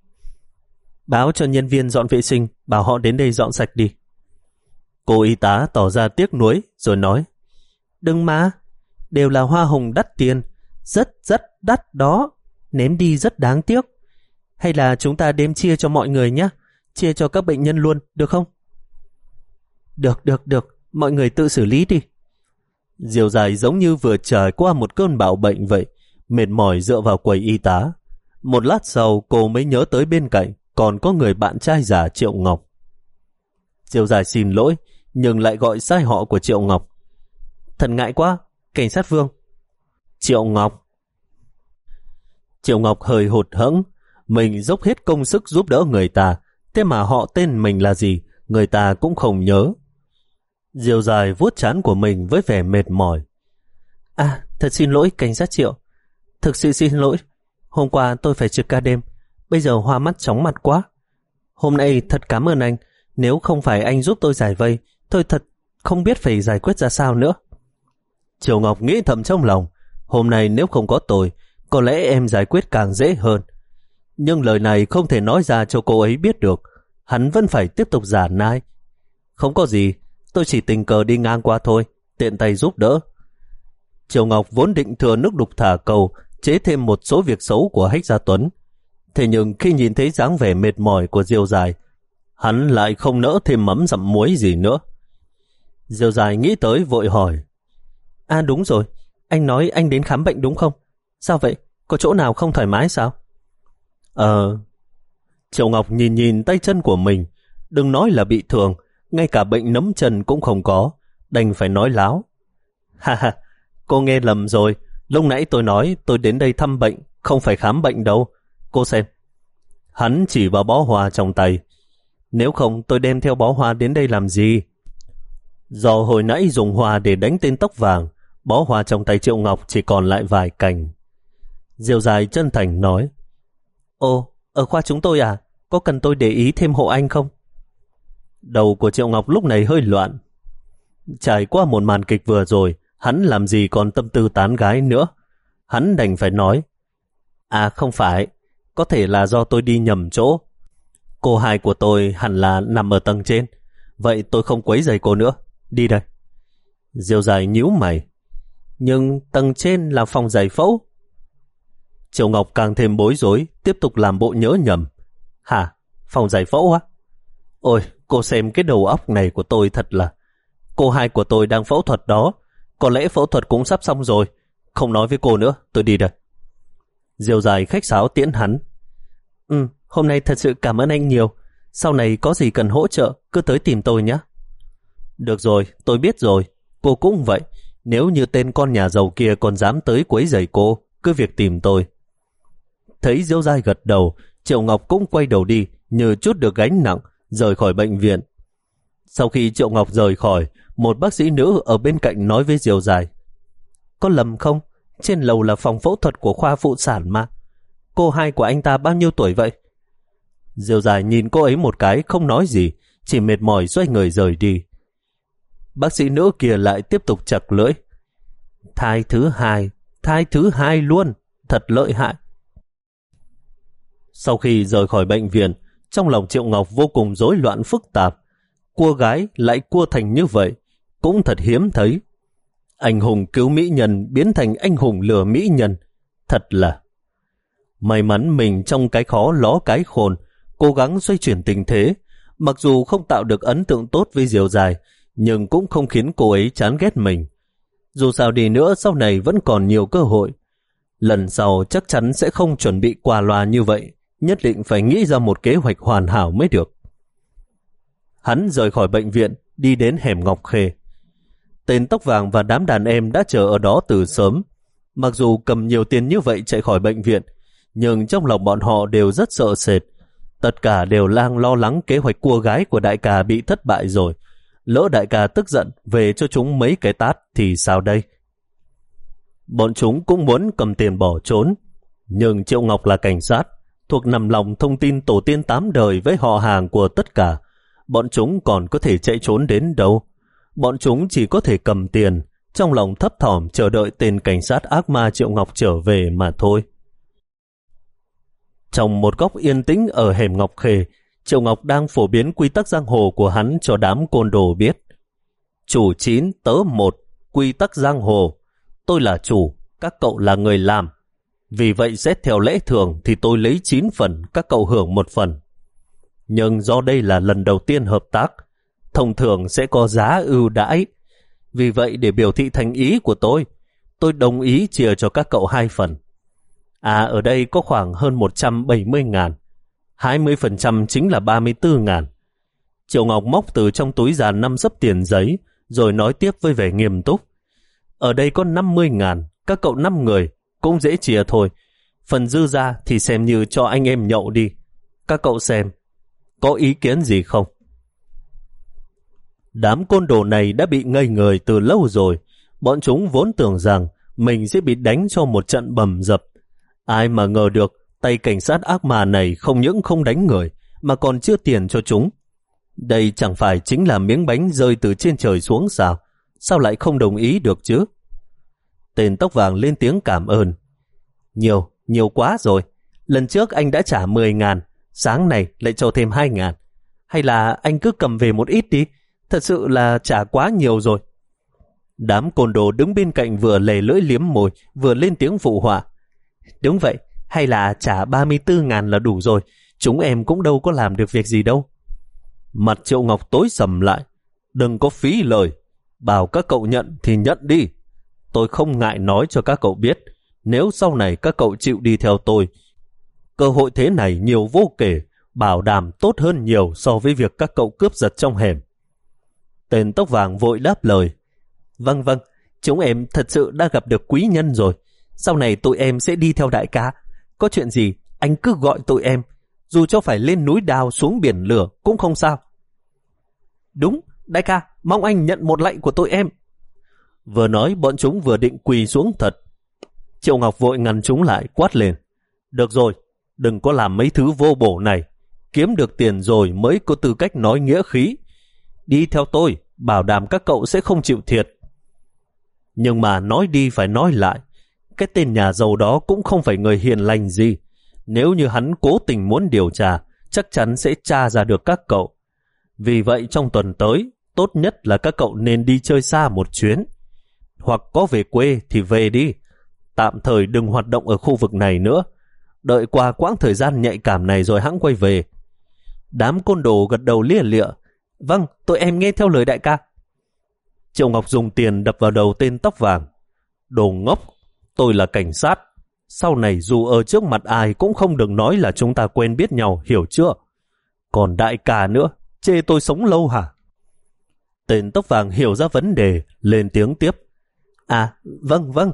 báo cho nhân viên dọn vệ sinh, bảo họ đến đây dọn sạch đi. Cô y tá tỏ ra tiếc nuối rồi nói: đừng mà, đều là hoa hồng đắt tiền, rất rất đắt đó, ném đi rất đáng tiếc. Hay là chúng ta đem chia cho mọi người nhé, chia cho các bệnh nhân luôn, được không? Được, được, được, mọi người tự xử lý đi. Diều Dài giống như vừa trải qua một cơn bạo bệnh vậy, mệt mỏi dựa vào quầy y tá. Một lát sau cô mới nhớ tới bên cạnh còn có người bạn trai già Triệu Ngọc. Diều Dài xin lỗi, nhưng lại gọi sai họ của Triệu Ngọc. Thật ngại quá, cảnh sát Vương. Triệu Ngọc. Triệu Ngọc hơi hụt hẫng, mình dốc hết công sức giúp đỡ người ta, thế mà họ tên mình là gì, người ta cũng không nhớ. Diều Dài vuốt trán của mình với vẻ mệt mỏi. À, thật xin lỗi cảnh sát Triệu. Thực sự xin lỗi. Hôm qua tôi phải trực ca đêm, bây giờ hoa mắt chóng mặt quá. Hôm nay thật cảm ơn anh, nếu không phải anh giúp tôi giải vây, tôi thật không biết phải giải quyết ra sao nữa. Triệu Ngọc nghĩ thầm trong lòng, hôm nay nếu không có tôi, có lẽ em giải quyết càng dễ hơn. Nhưng lời này không thể nói ra cho cô ấy biết được, hắn vẫn phải tiếp tục giả nai. Không có gì, tôi chỉ tình cờ đi ngang qua thôi, tiện tay giúp đỡ. Triệu Ngọc vốn định thừa nước đục thả câu, chế thêm một số việc xấu của Hách Gia Tuấn. Thế nhưng khi nhìn thấy dáng vẻ mệt mỏi của Diêu Dài, hắn lại không nỡ thêm mắm dặm muối gì nữa. Diêu Dài nghĩ tới vội hỏi: À đúng rồi, anh nói anh đến khám bệnh đúng không? Sao vậy? Có chỗ nào không thoải mái sao? Ờ... Triệu Ngọc nhìn nhìn tay chân của mình, đừng nói là bị thương, ngay cả bệnh nấm chân cũng không có, đành phải nói láo. Ha ha, cô nghe lầm rồi, lúc nãy tôi nói tôi đến đây thăm bệnh, không phải khám bệnh đâu. Cô xem. Hắn chỉ vào bó hoa trong tay. Nếu không tôi đem theo bó hoa đến đây làm gì? Do hồi nãy dùng hoa để đánh tên tóc vàng, bó hoa trong tay Triệu Ngọc chỉ còn lại vài cành. Diêu Dài chân thành nói: Ồ, ở khoa chúng tôi à? Có cần tôi để ý thêm hộ anh không? Đầu của Triệu Ngọc lúc này hơi loạn. Trải qua một màn kịch vừa rồi, hắn làm gì còn tâm tư tán gái nữa. Hắn đành phải nói: À không phải, có thể là do tôi đi nhầm chỗ. Cô hai của tôi hẳn là nằm ở tầng trên, vậy tôi không quấy rầy cô nữa. Đi đây. Diêu Dài nhíu mày: Nhưng tầng trên là phòng giải phẫu. Triệu Ngọc càng thêm bối rối, tiếp tục làm bộ nhớ nhầm. Hả? Phòng giải phẫu á? Ôi, cô xem cái đầu óc này của tôi thật là... Cô hai của tôi đang phẫu thuật đó, có lẽ phẫu thuật cũng sắp xong rồi. Không nói với cô nữa, tôi đi đây. Diêu Dài khách sáo tiễn hắn. Ừ, hôm nay thật sự cảm ơn anh nhiều. Sau này có gì cần hỗ trợ, cứ tới tìm tôi nhé. Được rồi, tôi biết rồi. Cô cũng vậy. Nếu như tên con nhà giàu kia còn dám tới quấy rầy cô, cứ cứ việc tìm tôi. Thấy Diêu Giai gật đầu, Triệu Ngọc cũng quay đầu đi, như chút được gánh nặng, rời khỏi bệnh viện. Sau khi Triệu Ngọc rời khỏi, một bác sĩ nữ ở bên cạnh nói với Diêu Giai: có lầm không? Trên lầu là phòng phẫu thuật của khoa phụ sản mà. Cô hai của anh ta bao nhiêu tuổi vậy? Diêu Giai nhìn cô ấy một cái, không nói gì, chỉ mệt mỏi xoay người rời đi. Bác sĩ nữ kia lại tiếp tục chặt lưỡi: thai thứ hai, thai thứ hai luôn, thật lợi hại. Sau khi rời khỏi bệnh viện, trong lòng Triệu Ngọc vô cùng rối loạn phức tạp. Cua gái lại cua thành như vậy, cũng thật hiếm thấy. Anh hùng cứu mỹ nhân biến thành anh hùng lừa mỹ nhân, thật là... May mắn mình trong cái khó ló cái khôn, cố gắng xoay chuyển tình thế. Mặc dù không tạo được ấn tượng tốt với Diêu Giai, nhưng cũng không khiến cô ấy chán ghét mình. Dù sao đi nữa, sau này vẫn còn nhiều cơ hội. Lần sau chắc chắn sẽ không chuẩn bị qua loa như vậy, nhất định phải nghĩ ra một kế hoạch hoàn hảo mới được. Hắn rời khỏi bệnh viện, đi đến hẻm Ngọc Khê. Tên tóc vàng và đám đàn em đã chờ ở đó từ sớm. Mặc dù cầm nhiều tiền như vậy chạy khỏi bệnh viện, nhưng trong lòng bọn họ đều rất sợ sệt. Tất cả đều đang lo lắng kế hoạch cua gái của đại ca bị thất bại rồi. Lỡ đại ca tức giận về cho chúng mấy cái tát thì sao đây? Bọn chúng cũng muốn cầm tiền bỏ trốn, nhưng Triệu Ngọc là cảnh sát, thuộc nằm lòng thông tin tổ tiên tám đời với họ hàng của tất cả. Bọn chúng còn có thể chạy trốn đến đâu? Bọn chúng chỉ có thể cầm tiền, trong lòng thấp thỏm chờ đợi tên cảnh sát ác ma Triệu Ngọc trở về mà thôi. Trong một góc yên tĩnh ở hẻm Ngọc Khê, Triệu Ngọc đang phổ biến quy tắc giang hồ của hắn cho đám côn đồ biết. Chủ chín, tớ một, quy tắc giang hồ. Tôi là chủ, các cậu là người làm. Vì vậy xét theo lẽ thường thì tôi lấy chín phần, các cậu hưởng một phần. Nhưng do đây là lần đầu tiên hợp tác, thông thường sẽ có giá ưu đãi. Vì vậy để biểu thị thành ý của tôi, tôi đồng ý chia cho các cậu hai phần. À, ở đây có khoảng hơn một trăm bảy mươi ngàn. hai mươi phần trăm chính là ba mươi tư ngàn. Triệu Ngọc móc từ trong túi ra năm xấp tiền giấy, rồi nói tiếp với vẻ nghiêm túc. Ở đây có năm mươi ngàn, các cậu năm người, cũng dễ chia thôi. Phần dư ra thì xem như cho anh em nhậu đi. Các cậu xem, có ý kiến gì không? Đám côn đồ này đã bị ngây người từ lâu rồi. Bọn chúng vốn tưởng rằng mình sẽ bị đánh cho một trận bầm dập. Ai mà ngờ được tay cảnh sát ác ma này không những không đánh người mà còn chưa tiền cho chúng. Đây chẳng phải chính là miếng bánh rơi từ trên trời xuống sao? Sao lại không đồng ý được chứ? Tên tóc vàng lên tiếng cảm ơn. Nhiều, nhiều quá rồi. Lần trước anh đã trả mười ngàn, sáng này lại cho thêm hai ngàn. Hay là anh cứ cầm về một ít đi, thật sự là trả quá nhiều rồi. Đám côn đồ đứng bên cạnh vừa lề lưỡi liếm môi, vừa lên tiếng phụ họa. Đúng vậy, hay là trả ba mươi tư ngàn là đủ rồi, chúng em cũng đâu có làm được việc gì đâu. Mặt Triệu Ngọc tối sầm lại. Đừng có phí lời, bảo các cậu nhận thì nhận đi. Tôi không ngại nói cho các cậu biết, nếu sau này các cậu chịu đi theo tôi, cơ hội thế này nhiều vô kể, bảo đảm tốt hơn nhiều so với việc các cậu cướp giật trong hẻm. Tên tóc vàng vội đáp lời. Vâng vâng, chúng em thật sự đã gặp được quý nhân rồi. Sau này tụi em sẽ đi theo đại ca. Có chuyện gì anh cứ gọi tụi em, dù cho phải lên núi đào xuống biển lửa cũng không sao. Đúng, đại ca, mong anh nhận một lạy của tụi em. Vừa nói bọn chúng vừa định quỳ xuống thật. Triệu Ngọc vội ngăn chúng lại, quát lên. Được rồi, đừng có làm mấy thứ vô bổ này. Kiếm được tiền rồi mới có tư cách nói nghĩa khí. Đi theo tôi, bảo đảm các cậu sẽ không chịu thiệt. Nhưng mà nói đi phải nói lại, cái tên nhà giàu đó cũng không phải người hiền lành gì. Nếu như hắn cố tình muốn điều tra, chắc chắn sẽ tra ra được các cậu. Vì vậy trong tuần tới, tốt nhất là các cậu nên đi chơi xa một chuyến. Hoặc có về quê thì về đi. Tạm thời đừng hoạt động ở khu vực này nữa. Đợi qua quãng thời gian nhạy cảm này rồi hẵng quay về. Đám côn đồ gật đầu lia lịa. Vâng, tụi em nghe theo lời đại ca. Triệu Ngọc dùng tiền đập vào đầu tên tóc vàng. Đồ ngốc, tôi là cảnh sát. Sau này dù ở trước mặt ai cũng không được nói là chúng ta quen biết nhau, hiểu chưa? Còn đại ca nữa, chê tôi sống lâu hả? Tên tóc vàng hiểu ra vấn đề, lên tiếng tiếp. À, vâng, vâng,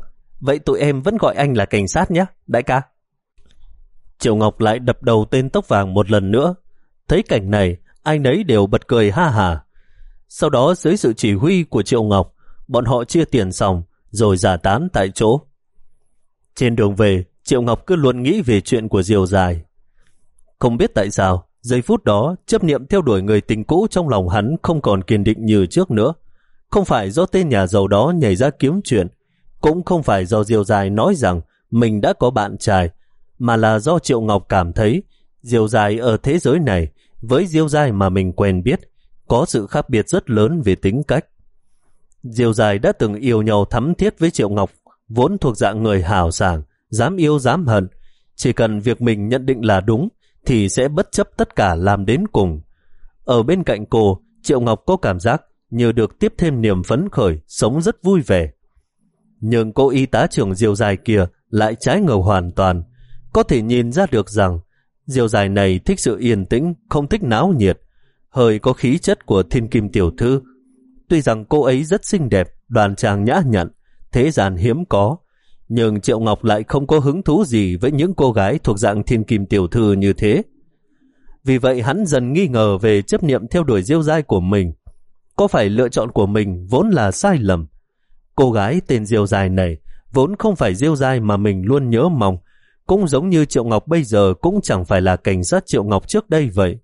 vậy tụi em vẫn gọi anh là cảnh sát nhé, đại ca. Triệu Ngọc lại đập đầu tên tóc vàng một lần nữa. Thấy cảnh này, ai nấy đều bật cười ha hả. Sau đó dưới sự chỉ huy của Triệu Ngọc, bọn họ chia tiền xong rồi giải tán tại chỗ. Trên đường về, Triệu Ngọc cứ luôn nghĩ về chuyện của Diều Dài. Không biết tại sao, giây phút đó chấp niệm theo đuổi người tình cũ trong lòng hắn không còn kiên định như trước nữa. Không phải do tên nhà giàu đó nhảy ra kiếm chuyện, cũng không phải do Diều Dài nói rằng mình đã có bạn trai, mà là do Triệu Ngọc cảm thấy Diều Dài ở thế giới này với Diều Dài mà mình quen biết có sự khác biệt rất lớn về tính cách. Diều Dài đã từng yêu nhau thắm thiết với Triệu Ngọc, vốn thuộc dạng người hào sảng, dám yêu dám hận, chỉ cần việc mình nhận định là đúng thì sẽ bất chấp tất cả làm đến cùng. Ở bên cạnh cô, Triệu Ngọc có cảm giác như được tiếp thêm niềm phấn khởi, sống rất vui vẻ. Nhưng cô y tá trưởng Diều Dài kia lại trái ngược hoàn toàn. Có thể nhìn ra được rằng Diều Dài này thích sự yên tĩnh, không thích náo nhiệt, hơi có khí chất của thiên kim tiểu thư. Tuy rằng cô ấy rất xinh đẹp, đoan trang nhã nhặn, thế gian hiếm có, nhưng Triệu Ngọc lại không có hứng thú gì với những cô gái thuộc dạng thiên kim tiểu thư như thế. Vì vậy hắn dần nghi ngờ về chấp niệm theo đuổi Diêu Giai của mình. Có phải lựa chọn của mình vốn là sai lầm? Cô gái tên Diêu Giai này vốn không phải Diêu Giai mà mình luôn nhớ mong, cũng giống như Triệu Ngọc bây giờ cũng chẳng phải là cảnh sát Triệu Ngọc trước đây vậy.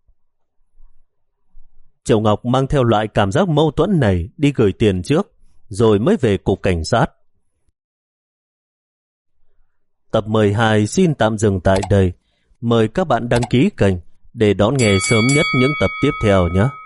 Triệu Ngọc mang theo loại cảm giác mâu thuẫn này đi gửi tiền trước, rồi mới về cục cảnh sát. Tập mười hai xin tạm dừng tại đây. Mời các bạn đăng ký kênh để đón nghe sớm nhất những tập tiếp theo nhé.